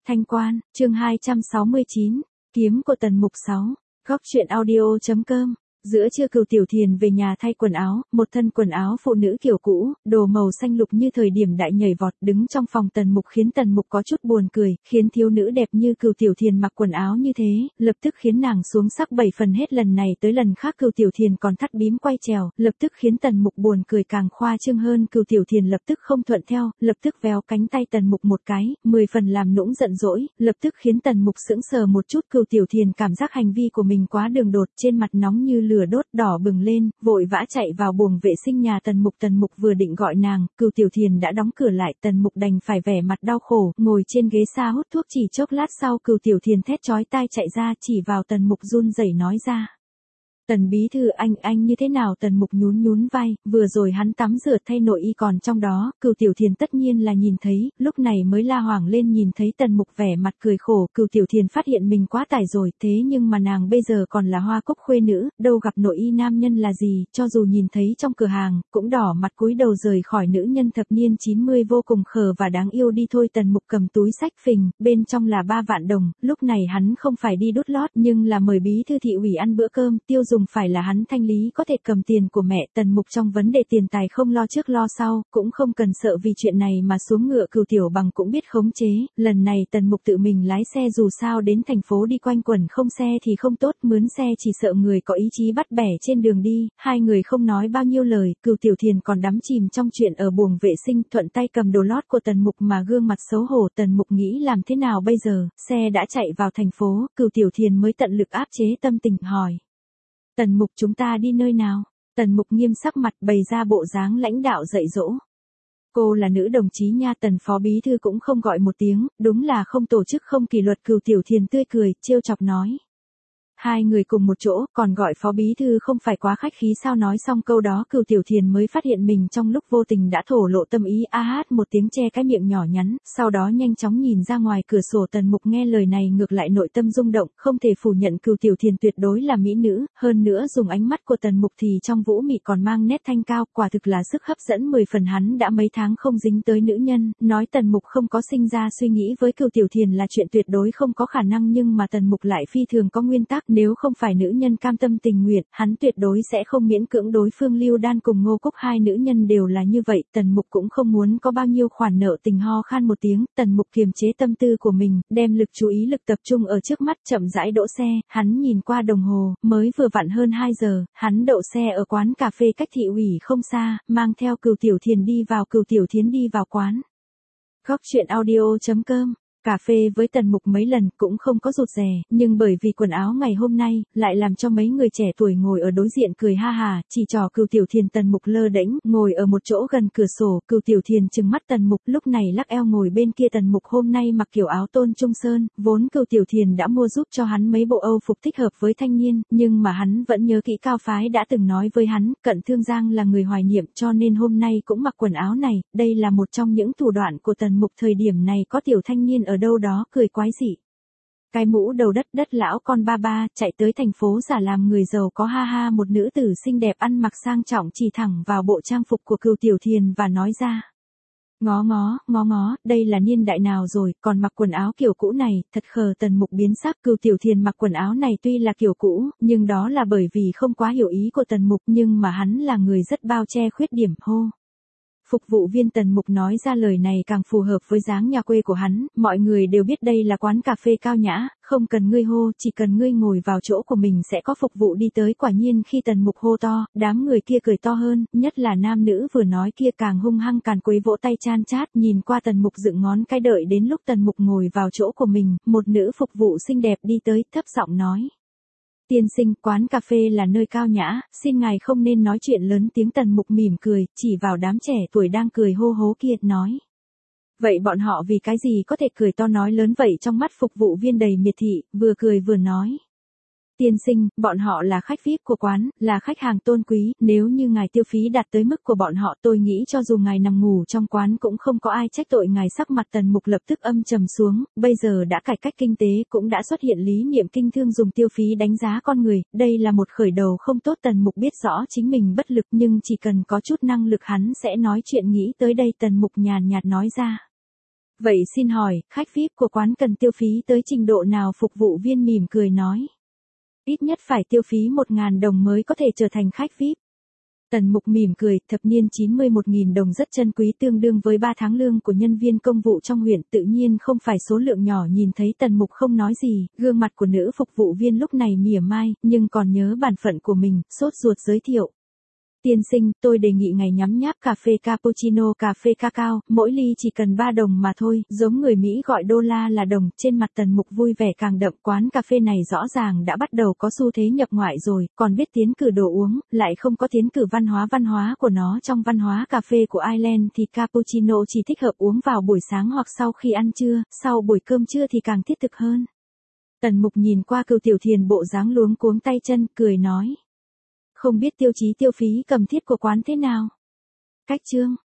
Thanh Quan, chương 269, kiếm của Tần Mục 6, góc truyện audio.com. Giữa trưa Cửu Tiểu Thiền về nhà thay quần áo, một thân quần áo phụ nữ kiểu cũ, đồ màu xanh lục như thời điểm đại nhảy vọt đứng trong phòng Tần Mục khiến Tần Mục có chút buồn cười, khiến thiếu nữ đẹp như Cửu Tiểu Thiền mặc quần áo như thế, lập tức khiến nàng xuống sắc 7 phần hết lần này tới lần khác Cửu Tiểu Thiền còn thắt bím quay trèo, lập tức khiến Tần Mục buồn cười càng khoa trương hơn Cửu Tiểu Thiền lập tức không thuận theo, lập tức véo cánh tay Tần Mục một cái, 10 phần làm nũng giận dỗi, lập tức khiến Tần Mục sững sờ một chút Cửu Tiểu Thiền cảm giác hành vi của mình quá đường đột trên mặt nóng như lửa đốt đỏ bừng lên, vội vã chạy vào buồng vệ sinh nhà Tần Mục vừa định gọi nàng, Cửu Tiểu Thiền đã đóng cửa lại, Tần Mục đành phải vẻ mặt đau khổ, ngồi trên ghế xa hút thuốc chỉ chốc lát sau Cửu Tiểu Thiền thét chói tai chạy ra chỉ vào Tần Mục run rẩy nói ra. Tần bí thư anh như thế nào? Tần Mục nhún vai, vừa rồi hắn tắm rửa thay nội y còn trong đó, Cửu Tiểu Thiền tất nhiên là nhìn thấy, lúc này mới la hoảng lên nhìn thấy Tần Mục vẻ mặt cười khổ, Cửu Tiểu Thiền phát hiện mình quá tải rồi, thế nhưng mà nàng bây giờ còn là hoa cúc khuê nữ, đâu gặp nội y nam nhân là gì, cho dù nhìn thấy trong cửa hàng, cũng đỏ mặt cúi đầu rời khỏi nữ nhân thập niên 90 vô cùng khờ và đáng yêu đi thôi. Tần Mục cầm túi sách phình, bên trong là 3 vạn đồng, lúc này hắn không phải đi đút lót nhưng là mời bí thư thị ủy ăn bữa cơm, tiêu dùng phải là hắn thanh lý có thể cầm tiền của mẹ. Tần Mục trong vấn đề tiền tài không lo trước lo sau, cũng không cần sợ vì chuyện này mà xuống ngựa. Cửu Tiểu Bằng cũng biết khống chế, lần này Tần Mục tự mình lái xe dù sao đến thành phố đi quanh quẩn không xe thì không tốt, mướn xe chỉ sợ người có ý chí bắt bẻ trên đường đi. Hai người không nói bao nhiêu lời, Cửu Tiểu Thiền còn đắm chìm trong chuyện ở buồng vệ sinh, thuận tay cầm đồ lót của Tần Mục mà gương mặt xấu hổ. Tần Mục nghĩ làm thế nào bây giờ, xe đã chạy vào thành phố, Cửu Tiểu Thiền mới tận lực áp chế tâm tình hỏi. Tần Mục chúng ta đi nơi nào? Tần Mục nghiêm sắc mặt bày ra bộ dáng lãnh đạo dạy dỗ. Cô là nữ đồng chí nha. Tần phó bí thư cũng không gọi một tiếng, đúng là không tổ chức không kỷ luật. Cửu Tiểu Thiền tươi cười, trêu chọc nói. Hai người cùng một chỗ, còn gọi phó bí thư không phải quá khách khí sao? Nói xong câu đó Cửu Tiểu Thiền mới phát hiện mình trong lúc vô tình đã thổ lộ tâm ý, hát một tiếng che cái miệng nhỏ nhắn, sau đó nhanh chóng nhìn ra ngoài cửa sổ. Tần Mục nghe lời này ngược lại nội tâm rung động, không thể phủ nhận Cửu Tiểu Thiền tuyệt đối là mỹ nữ, hơn nữa dùng ánh mắt của Tần Mục thì trong vũ mị còn mang nét thanh cao, quả thực là sức hấp dẫn 10 phần. Hắn đã mấy tháng không dính tới nữ nhân, nói Tần Mục không có sinh ra suy nghĩ với Cửu Tiểu Thiền là chuyện tuyệt đối không có khả năng, nhưng mà Tần Mục lại phi thường có nguyên tắc, nếu không phải nữ nhân cam tâm tình nguyện, hắn tuyệt đối sẽ không miễn cưỡng đối phương. Lưu Đan cùng Ngô Cúc hai nữ nhân đều là như vậy, Tần Mục cũng không muốn có bao nhiêu khoản nợ tình. Ho khan một tiếng, Tần Mục kiềm chế tâm tư của mình, đem lực chú ý lực tập trung ở trước mắt, chậm rãi đỗ xe, hắn nhìn qua đồng hồ, mới vừa vặn hơn 2 giờ, hắn đậu xe ở quán cà phê cách thị ủy không xa, mang theo Cửu Tiểu Thiền đi vào. Cửu Tiểu Thiền đi vào quán. Góc truyện audio.com. Cà phê với Tần Mục mấy lần cũng không có rụt rè, nhưng bởi vì quần áo ngày hôm nay, lại làm cho mấy người trẻ tuổi ngồi ở đối diện cười ha hà, chỉ trò Cửu Tiểu Thiền. Tần Mục lơ đễnh, ngồi ở một chỗ gần cửa sổ, Cửu Tiểu Thiền trừng mắt Tần Mục, lúc này lắc eo ngồi bên kia. Tần Mục hôm nay mặc kiểu áo tôn trung sơn, vốn Cửu Tiểu Thiền đã mua giúp cho hắn mấy bộ Âu phục thích hợp với thanh niên, nhưng mà hắn vẫn nhớ kỹ Cao Phái đã từng nói với hắn, Cận Thương Giang là người hoài niệm, cho nên hôm nay cũng mặc quần áo này, đây là một trong những thủ đoạn của Tần Mục. Thời điểm này có tiểu thanh niên ở đâu đó cười quái dị. Cái mũ đầu đất lão con ba chạy tới thành phố giả làm người giàu có ha ha. Một nữ tử xinh đẹp ăn mặc sang trọng chỉ thẳng vào bộ trang phục của Cửu Tiểu Thiền và nói ra. Ngó, đây là niên đại nào rồi, còn mặc quần áo kiểu cũ này, thật khờ. Tần Mục biến sắc, Cửu Tiểu Thiền mặc quần áo này tuy là kiểu cũ, nhưng đó là bởi vì không quá hiểu ý của Tần Mục, nhưng mà hắn là người rất bao che khuyết điểm. Hô. Phục vụ viên. Tần Mục nói ra lời này càng phù hợp với dáng nhà quê của hắn, mọi người đều biết đây là quán cà phê cao nhã, không cần ngươi hô, chỉ cần ngươi ngồi vào chỗ của mình sẽ có phục vụ đi tới. Quả nhiên khi Tần Mục hô to, đám người kia cười to hơn, nhất là nam nữ vừa nói kia càng hung hăng càn quấy vỗ tay chan chát, nhìn qua Tần Mục dựng ngón cái. Đợi đến lúc Tần Mục ngồi vào chỗ của mình, một nữ phục vụ xinh đẹp đi tới, thấp giọng nói. Tiên sinh, quán cà phê là nơi cao nhã, xin ngài không nên nói chuyện lớn tiếng. Tần Mục mỉm cười, chỉ vào đám trẻ tuổi đang cười hô hố kia, nói. Vậy bọn họ vì cái gì có thể cười to nói lớn vậy? Trong mắt phục vụ viên đầy miệt thị, vừa cười vừa nói. Tiên sinh, bọn họ là khách VIP của quán, là khách hàng tôn quý, nếu như ngài tiêu phí đạt tới mức của bọn họ, tôi nghĩ cho dù ngài nằm ngủ trong quán cũng không có ai trách tội ngài. Sắc mặt Tần Mục lập tức âm trầm xuống, bây giờ đã cải cách kinh tế, cũng đã xuất hiện lý niệm kinh thương dùng tiêu phí đánh giá con người, đây là một khởi đầu không tốt. Tần Mục biết rõ chính mình bất lực, nhưng chỉ cần có chút năng lực hắn sẽ nói chuyện. Nghĩ tới đây Tần Mục nhàn nhạt nói ra. Vậy xin hỏi, khách VIP của quán cần tiêu phí tới trình độ nào? Phục vụ viên mỉm cười nói. Ít nhất phải tiêu phí 1.000 đồng mới có thể trở thành khách VIP. Tần Mục mỉm cười, thập niên 90 1.000 đồng rất chân quý, tương đương với 3 tháng lương của nhân viên công vụ trong huyện, tự nhiên không phải số lượng nhỏ. Nhìn thấy Tần Mục không nói gì, gương mặt của nữ phục vụ viên lúc này mỉa mai, nhưng còn nhớ bản phận của mình, sốt ruột giới thiệu. Tiên sinh, tôi đề nghị ngày nhắm nháp cà phê cappuccino, cà phê cacao, mỗi ly chỉ cần 3 đồng mà thôi, giống người Mỹ gọi đô la là đồng. Trên mặt Tần Mục vui vẻ càng đậm, quán cà phê này rõ ràng đã bắt đầu có xu thế nhập ngoại rồi, còn biết tiến cử đồ uống, lại không có tiến cử văn hóa của nó. Trong văn hóa cà phê của Ireland thì cappuccino chỉ thích hợp uống vào buổi sáng hoặc sau khi ăn trưa, sau buổi cơm trưa thì càng thiết thực hơn. Tần Mục nhìn qua Cừu Tiểu Thiền bộ dáng luống cuống tay chân, cười nói. Không biết tiêu chí tiêu phí cầm thiết của quán thế nào? Cách chương